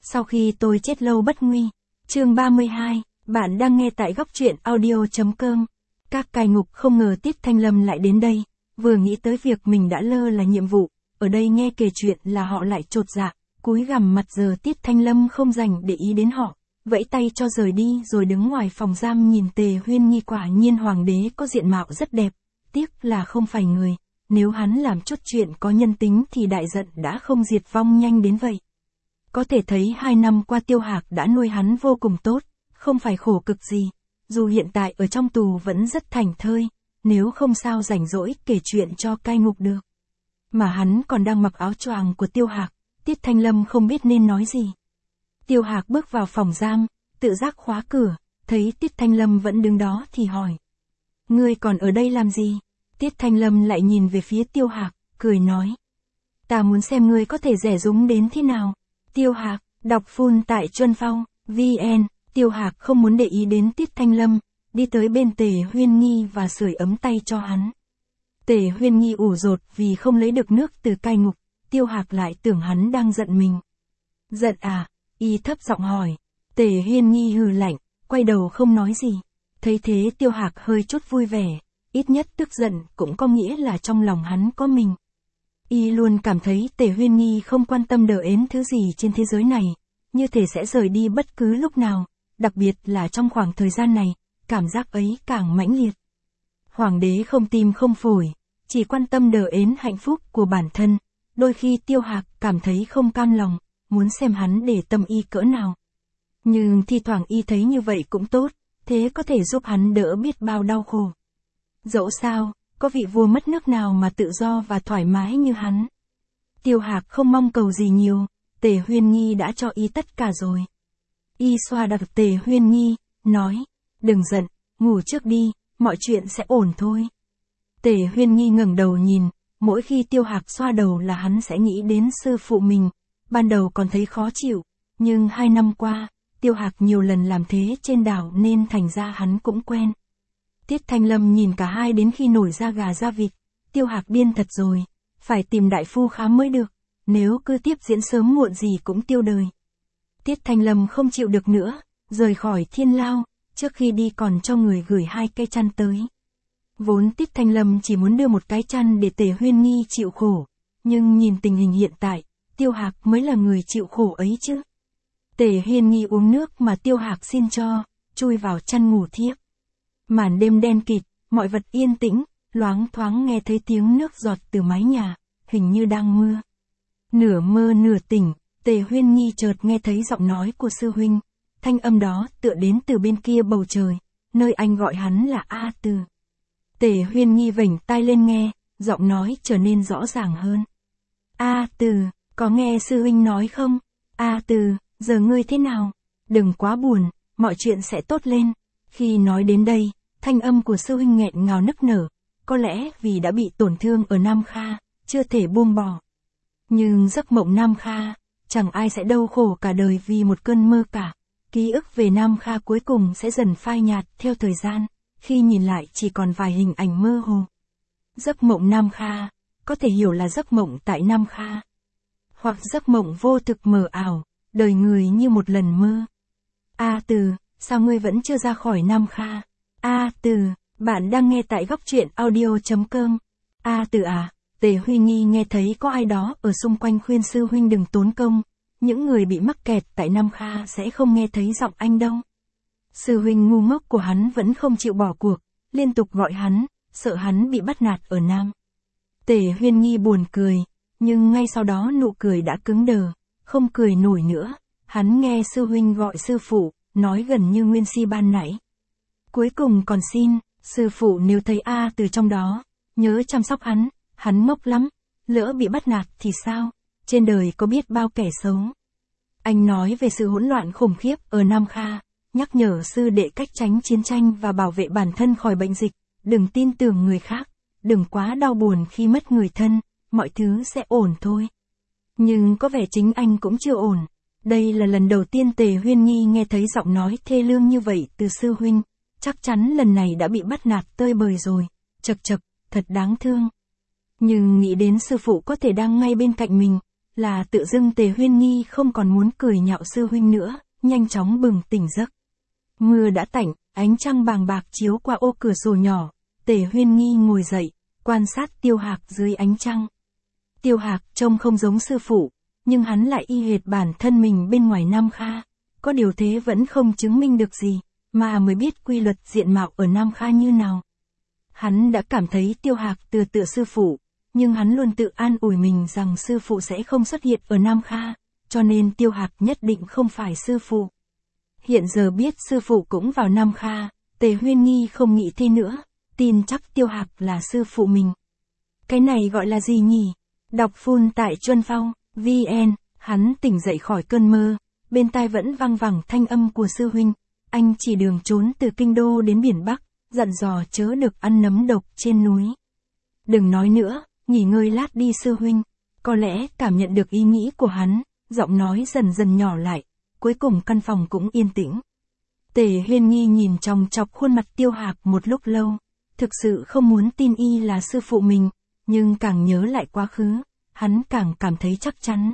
Sau khi tôi chết lâu bất nguy. Chương 32, bạn đang nghe tại góc truyện audio.com. Các cai ngục không ngờ Tiết Thanh Lâm lại đến đây, vừa nghĩ tới việc mình đã lơ là nhiệm vụ, ở đây nghe kể chuyện là họ lại chột dạ, cúi gằm mặt. Giờ Tiết Thanh Lâm không dành để ý đến họ, vẫy tay cho rời đi rồi đứng ngoài phòng giam nhìn Tề Huyên Nhi. Quả nhiên hoàng đế có diện mạo rất đẹp, tiếc là không phải người, nếu hắn làm chút chuyện có nhân tính thì đại giận đã không diệt vong nhanh đến vậy. Có thể thấy 2 năm qua Tiêu Hạc đã nuôi hắn vô cùng tốt, không phải khổ cực gì, dù hiện tại ở trong tù vẫn rất thảnh thơi, nếu không sao rảnh rỗi kể chuyện cho cai ngục được. Mà hắn còn đang mặc áo choàng của Tiêu Hạc, Tiết Thanh Lâm không biết nên nói gì. Tiêu Hạc bước vào phòng giam, tự giác khóa cửa, thấy Tiết Thanh Lâm vẫn đứng đó thì hỏi. Ngươi còn ở đây làm gì? Tiết Thanh Lâm lại nhìn về phía Tiêu Hạc, cười nói. Ta muốn xem ngươi có thể rẻ rúng đến thế nào. Tiêu Hạc, đọc full tại Chuân Phong, VN. Tiêu Hạc không muốn để ý đến Tiết Thanh Lâm, đi tới bên Tề Huyên Nhi và sưởi ấm tay cho hắn. Tề Huyên Nhi ủ rột vì không lấy được nước từ cai ngục, Tiêu Hạc lại tưởng hắn đang giận mình. Giận à? Y thấp giọng hỏi. Tề Huyên Nhi hừ lạnh, quay đầu không nói gì. Thấy thế Tiêu Hạc hơi chút vui vẻ, ít nhất tức giận cũng có nghĩa là trong lòng hắn có mình. Y luôn cảm thấy Tề Huyên Nhi không quan tâm đờ ến thứ gì trên thế giới này, như thể sẽ rời đi bất cứ lúc nào, đặc biệt là trong khoảng thời gian này, cảm giác ấy càng mãnh liệt. Hoàng đế không tim không phổi, chỉ quan tâm đờ ến hạnh phúc của bản thân, đôi khi Tiêu Hạc cảm thấy không cam lòng, muốn xem hắn để tâm Y cỡ nào. Nhưng thi thoảng Y thấy như vậy cũng tốt, thế có thể giúp hắn đỡ biết bao đau khổ. Dẫu sao, có vị vua mất nước nào mà tự do và thoải mái như hắn. Tiêu Hạc không mong cầu gì nhiều, Tề Huyên Nhi đã cho Y tất cả rồi. Y xoa đặt Tề Huyên Nhi, nói, đừng giận, ngủ trước đi, mọi chuyện sẽ ổn thôi. Tề Huyên Nhi ngẩng đầu nhìn, mỗi khi Tiêu Hạc xoa đầu là hắn sẽ nghĩ đến sư phụ mình, ban đầu còn thấy khó chịu, nhưng 2 năm qua, Tiêu Hạc nhiều lần làm thế trên đảo nên thành ra hắn cũng quen. Tiết Thanh Lâm nhìn cả hai đến khi nổi da gà da vịt, Tiêu Hạc điên thật rồi, phải tìm đại phu khám mới được, nếu cứ tiếp diễn sớm muộn gì cũng tiêu đời. Tiết Thanh Lâm không chịu được nữa, rời khỏi Thiên Lao, trước khi đi còn cho người gửi 2 cây chăn tới. Vốn Tiết Thanh Lâm chỉ muốn đưa một cái chăn để Tề Huyên Nhi chịu khổ, nhưng nhìn tình hình hiện tại, Tiêu Hạc mới là người chịu khổ ấy chứ. Tề Huyên Nhi uống nước mà Tiêu Hạc xin cho, chui vào chăn ngủ thiếp. Màn đêm đen kịt, mọi vật yên tĩnh, loáng thoáng nghe thấy tiếng nước giọt từ mái nhà, hình như đang mưa. Nửa mơ nửa tỉnh, Tề Huyên Nhi chợt nghe thấy giọng nói của sư huynh, thanh âm đó tựa đến từ bên kia bầu trời, nơi anh gọi hắn là A Từ. Tề Huyên Nhi vểnh tai lên nghe, giọng nói trở nên rõ ràng hơn. A Từ, có nghe sư huynh nói không? A Từ, giờ ngươi thế nào? Đừng quá buồn, mọi chuyện sẽ tốt lên. Khi nói đến đây, thanh âm của sư huynh nghẹn ngào nức nở, có lẽ vì đã bị tổn thương ở Nam Kha, chưa thể buông bỏ. Nhưng giấc mộng Nam Kha, chẳng ai sẽ đau khổ cả đời vì một cơn mơ cả. Ký ức về Nam Kha cuối cùng sẽ dần phai nhạt theo thời gian, khi nhìn lại chỉ còn vài hình ảnh mơ hồ. Giấc mộng Nam Kha, có thể hiểu là giấc mộng tại Nam Kha. Hoặc giấc mộng vô thực mờ ảo, đời người như một lần mơ. A Từ, sao ngươi vẫn chưa ra khỏi Nam Kha? A Từ, bạn đang nghe tại góc truyện audio.com. A Từ à, Tề Huy Nhi nghe thấy có ai đó ở xung quanh khuyên sư huynh đừng tốn công, những người bị mắc kẹt tại Nam Kha sẽ không nghe thấy giọng anh đâu. Sư huynh ngu ngốc của hắn vẫn không chịu bỏ cuộc, liên tục gọi hắn, sợ hắn bị bắt nạt ở Nam. Tề Huyên Nhi buồn cười, nhưng ngay sau đó nụ cười đã cứng đờ, không cười nổi nữa, hắn nghe sư huynh gọi sư phụ, nói gần như nguyên si ban nãy. Cuối cùng còn xin, sư phụ nếu thấy A Từ trong đó, nhớ chăm sóc hắn ngốc lắm, lỡ bị bắt nạt thì sao, trên đời có biết bao kẻ xấu. Anh nói về sự hỗn loạn khủng khiếp ở Nam Kha, nhắc nhở sư đệ cách tránh chiến tranh và bảo vệ bản thân khỏi bệnh dịch, đừng tin tưởng người khác, đừng quá đau buồn khi mất người thân, mọi thứ sẽ ổn thôi. Nhưng có vẻ chính anh cũng chưa ổn. Đây là lần đầu tiên Tề Huyên Nhi nghe thấy giọng nói thê lương như vậy từ sư huynh, chắc chắn lần này đã bị bắt nạt tơi bời rồi, chậc chậc, thật đáng thương. Nhưng nghĩ đến sư phụ có thể đang ngay bên cạnh mình, là tự dưng Tề Huyên Nghi không còn muốn cười nhạo sư huynh nữa, nhanh chóng bừng tỉnh giấc. Mưa đã tạnh, ánh trăng bàng bạc chiếu qua ô cửa sổ nhỏ, Tề Huyên Nghi ngồi dậy, quan sát Tiêu Hạc dưới ánh trăng. Tiêu Hạc trông không giống sư phụ, nhưng hắn lại y hệt bản thân mình bên ngoài Nam Kha. Có điều thế vẫn không chứng minh được gì, mà mới biết quy luật diện mạo ở Nam Kha như nào. Hắn đã cảm thấy Tiêu Hạc tựa sư phụ, nhưng hắn luôn tự an ủi mình rằng sư phụ sẽ không xuất hiện ở Nam Kha, cho nên Tiêu Hạc nhất định không phải sư phụ. Hiện giờ biết sư phụ cũng vào Nam Kha, Tề Huyên Nghi không nghĩ thế nữa, tin chắc Tiêu Hạc là sư phụ mình. Cái này gọi là gì nhỉ? Đọc full tại Chuân Phong, VN, hắn tỉnh dậy khỏi cơn mơ, bên tai vẫn vang vẳng thanh âm của sư huynh, anh chỉ đường trốn từ Kinh Đô đến biển Bắc, dặn dò chớ được ăn nấm độc trên núi. Đừng nói nữa, nghỉ ngơi lát đi sư huynh. Có lẽ cảm nhận được ý nghĩ của hắn, giọng nói dần dần nhỏ lại, cuối cùng căn phòng cũng yên tĩnh. Tề Huyên Nghi nhìn chòng chọc khuôn mặt Tiêu Hạc một lúc lâu, thực sự không muốn tin y là sư phụ mình, nhưng càng nhớ lại quá khứ, hắn càng cảm thấy chắc chắn.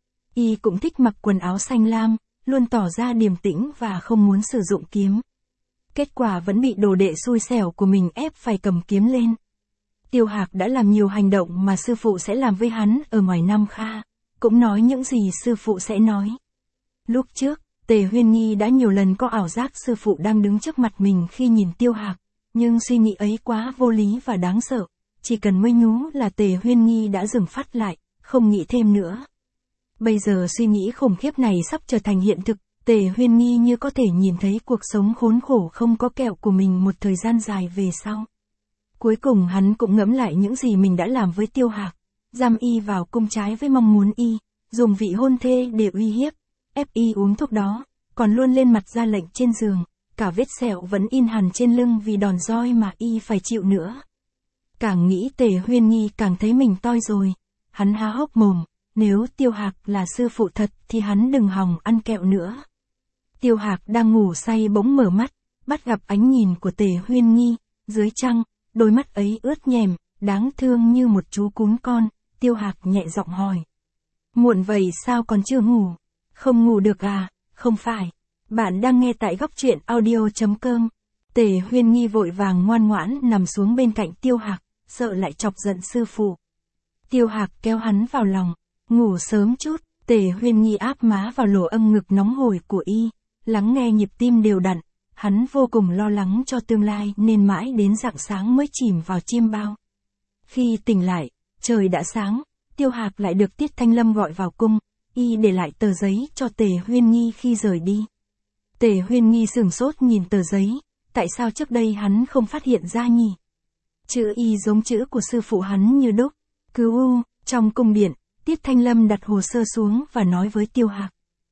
Y cũng thích mặc quần áo xanh lam, luôn tỏ ra điềm tĩnh và không muốn sử dụng kiếm. Kết quả vẫn bị đồ đệ xui xẻo của mình ép phải cầm kiếm lên. Tiêu Hạc đã làm nhiều hành động mà sư phụ sẽ làm với hắn ở ngoài Nam Kha, cũng nói những gì sư phụ sẽ nói. Lúc trước, Tề Huyên Nghi đã nhiều lần có ảo giác sư phụ đang đứng trước mặt mình khi nhìn Tiêu Hạc, nhưng suy nghĩ ấy quá vô lý và đáng sợ, chỉ cần mới nhú là Tề Huyên Nghi đã dừng phát lại, không nghĩ thêm nữa. Bây giờ suy nghĩ khủng khiếp này sắp trở thành hiện thực, Tề Huyên Nghi như có thể nhìn thấy cuộc sống khốn khổ không có kẹo của mình một thời gian dài về sau. Cuối cùng hắn cũng ngẫm lại những gì mình đã làm với Tiêu Hạc, giam y vào cung trái với mong muốn y, dùng vị hôn thê để uy hiếp, ép y uống thuốc đó, còn luôn lên mặt ra lệnh trên giường, cả vết sẹo vẫn in hằn trên lưng vì đòn roi mà y phải chịu nữa. Càng nghĩ Tề Huyên Nghi càng thấy mình toi rồi, hắn há hốc mồm, nếu Tiêu Hạc là sư phụ thật thì hắn đừng hòng ăn kẹo nữa. Tiêu Hạc đang ngủ say bỗng mở mắt, bắt gặp ánh nhìn của Tề Huyên Nghi, dưới trăng, đôi mắt ấy ướt nhèm, đáng thương như một chú cún con. Tiêu Hạc nhẹ giọng hỏi. Muộn vậy sao còn chưa ngủ? Không ngủ được à? Không phải. Bạn đang nghe tại góc truyện audio.com. Tề Huyên Nghi vội vàng ngoan ngoãn nằm xuống bên cạnh Tiêu Hạc, sợ lại chọc giận sư phụ. Tiêu Hạc kéo hắn vào lòng, ngủ sớm chút. Tề Huyên Nghi áp má vào lỗ âm ngực nóng hổi của y, lắng nghe nhịp tim đều đặn. Hắn vô cùng lo lắng cho tương lai nên mãi đến rạng sáng mới chìm vào chiêm bao. Khi tỉnh lại, trời đã sáng, Tiêu Hạc lại được Tiết Thanh Lâm gọi vào cung, y để lại tờ giấy cho Tề Huyên Nghi khi rời đi. Tề Huyên Nghi sửng sốt nhìn tờ giấy, tại sao trước đây hắn không phát hiện ra nhỉ? Chữ y giống chữ của sư phụ hắn như đúc. Cứu, trong cung điện, Tiết Thanh Lâm đặt hồ sơ xuống và nói với Tiêu Hạc.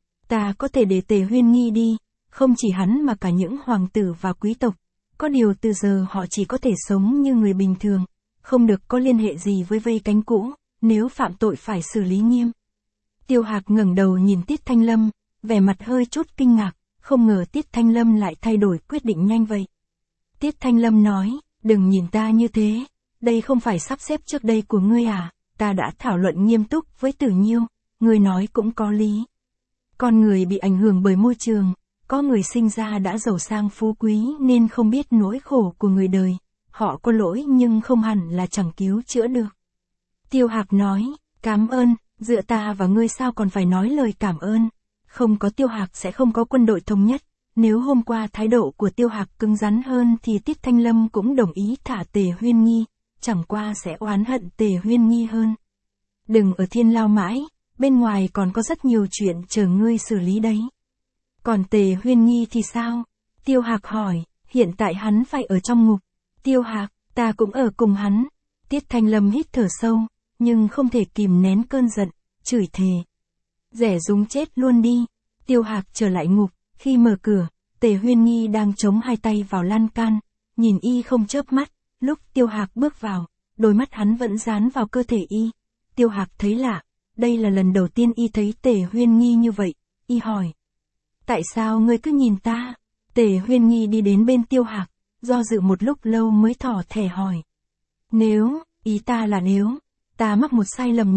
Ta có thể để Tề Huyên Nghi đi, không chỉ hắn mà cả những hoàng tử và quý tộc, có điều từ giờ họ chỉ có thể sống như người bình thường, không được có liên hệ gì với vây cánh cũ, nếu phạm tội phải xử lý nghiêm. Tiêu Hạc ngẩng đầu nhìn Tiết Thanh Lâm, vẻ mặt hơi chút kinh ngạc, không ngờ Tiết Thanh Lâm lại thay đổi quyết định nhanh vậy. Tiết Thanh Lâm nói, đừng nhìn ta như thế, đây không phải sắp xếp trước đây của ngươi à, ta đã thảo luận nghiêm túc với Tử Nhiêu, ngươi nói cũng có lý. Con người bị ảnh hưởng bởi môi trường, có người sinh ra đã giàu sang phú quý nên không biết nỗi khổ của người đời, họ có lỗi nhưng không hẳn là chẳng cứu chữa được. Tiêu Hạc nói, cảm ơn, dựa ta và ngươi sao còn phải nói lời cảm ơn, không có Tiêu Hạc sẽ không có quân đội thống nhất, nếu hôm qua thái độ của Tiêu Hạc cứng rắn hơn thì Tiết Thanh Lâm cũng đồng ý thả Tề Huyên Nghi, chẳng qua sẽ oán hận Tề Huyên Nghi hơn. Đừng ở thiên lao mãi, bên ngoài còn có rất nhiều chuyện chờ ngươi xử lý đấy. Còn Tề Huyên Nghi thì sao? Tiêu Hạc hỏi, hiện tại hắn phải ở trong ngục. Tiêu Hạc, ta cũng ở cùng hắn. Tiết Thanh Lâm hít thở sâu, nhưng không thể kìm nén cơn giận, chửi thề. Rẻ rúng chết luôn đi. Tiêu Hạc trở lại ngục, khi mở cửa, Tề Huyên Nghi đang chống hai tay vào lan can, nhìn y không chớp mắt, lúc Tiêu Hạc bước vào, đôi mắt hắn vẫn dán vào cơ thể y. Tiêu Hạc thấy lạ, đây là lần đầu tiên y thấy Tề Huyên Nghi như vậy, y hỏi. Tại sao ngươi cứ nhìn ta? Tề Huyên Nghi đi đến bên Tiêu Hạc, do dự một lúc lâu mới thỏ thẻ hỏi. Nếu, ý ta là nếu, ta mắc một sai lầm nhỏ,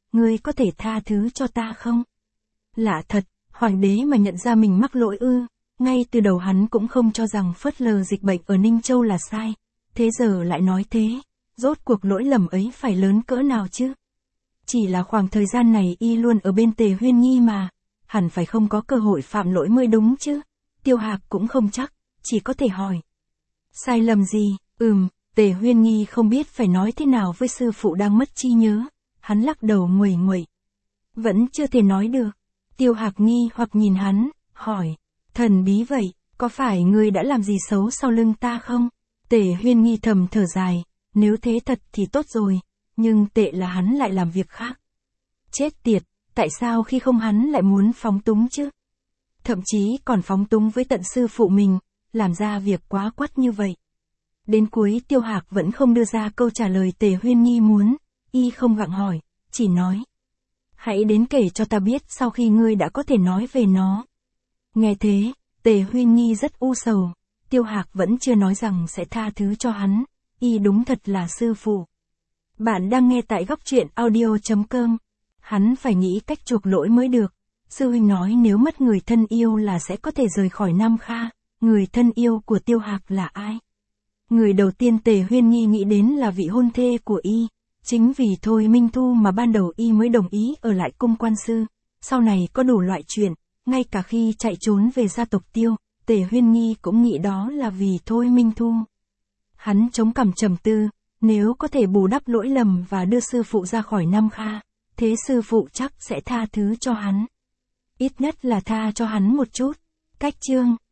ngươi có thể tha thứ cho ta không? Lạ thật, Hoàng đế mà nhận ra mình mắc lỗi ư, ngay từ đầu hắn cũng không cho rằng phớt lờ dịch bệnh ở Ninh Châu là sai, thế giờ lại nói thế, rốt cuộc lỗi lầm ấy phải lớn cỡ nào chứ? Chỉ là khoảng thời gian này y luôn ở bên Tề Huyên Nhi mà, hẳn phải không có cơ hội phạm lỗi mới đúng chứ. Tiêu Hạc cũng không chắc, chỉ có thể hỏi. Sai lầm gì? Tề Huyên Nhi không biết phải nói thế nào với sư phụ đang mất trí nhớ, hắn lắc đầu nguầy nguậy. Vẫn chưa thể nói được. Tiêu Hạc nghi hoặc nhìn hắn, hỏi. Thần bí vậy, có phải ngươi đã làm gì xấu sau lưng ta không? Tề Huyên Nhi thầm thở dài, nếu thế thật thì tốt rồi, nhưng tệ là hắn lại làm việc khác. Chết tiệt, tại sao khi không hắn lại muốn phóng túng chứ? Thậm chí còn phóng túng với tận sư phụ mình, làm ra việc quá quắt như vậy. Đến cuối Tiêu Hạc vẫn không đưa ra câu trả lời Tề Huyên Nhi muốn, y không gặng hỏi, chỉ nói. Hãy đến kể cho ta biết sau khi ngươi đã có thể nói về nó. Nghe thế, Tề Huyên Nhi rất u sầu, Tiêu Hạc vẫn chưa nói rằng sẽ tha thứ cho hắn, y đúng thật là sư phụ. Bạn đang nghe tại góc truyện audio.com. Hắn phải nghĩ cách chuộc lỗi mới được. Sư huynh nói nếu mất người thân yêu là sẽ có thể rời khỏi Nam Kha. Người thân yêu của Tiêu Hạc là ai? Người đầu tiên Tề Huyên Nhi nghĩ đến là vị hôn thê của y. Chính vì Thôi Minh Thu mà ban đầu y mới đồng ý ở lại cung quan sư. Sau này có đủ loại chuyện, ngay cả khi chạy trốn về gia tộc Tiêu, Tề Huyên Nhi cũng nghĩ đó là vì Thôi Minh Thu. Hắn chống cằm trầm tư, nếu có thể bù đắp lỗi lầm và đưa sư phụ ra khỏi Nam Kha, thế sư phụ chắc sẽ tha thứ cho hắn. Ít nhất là tha cho hắn một chút. Cách chương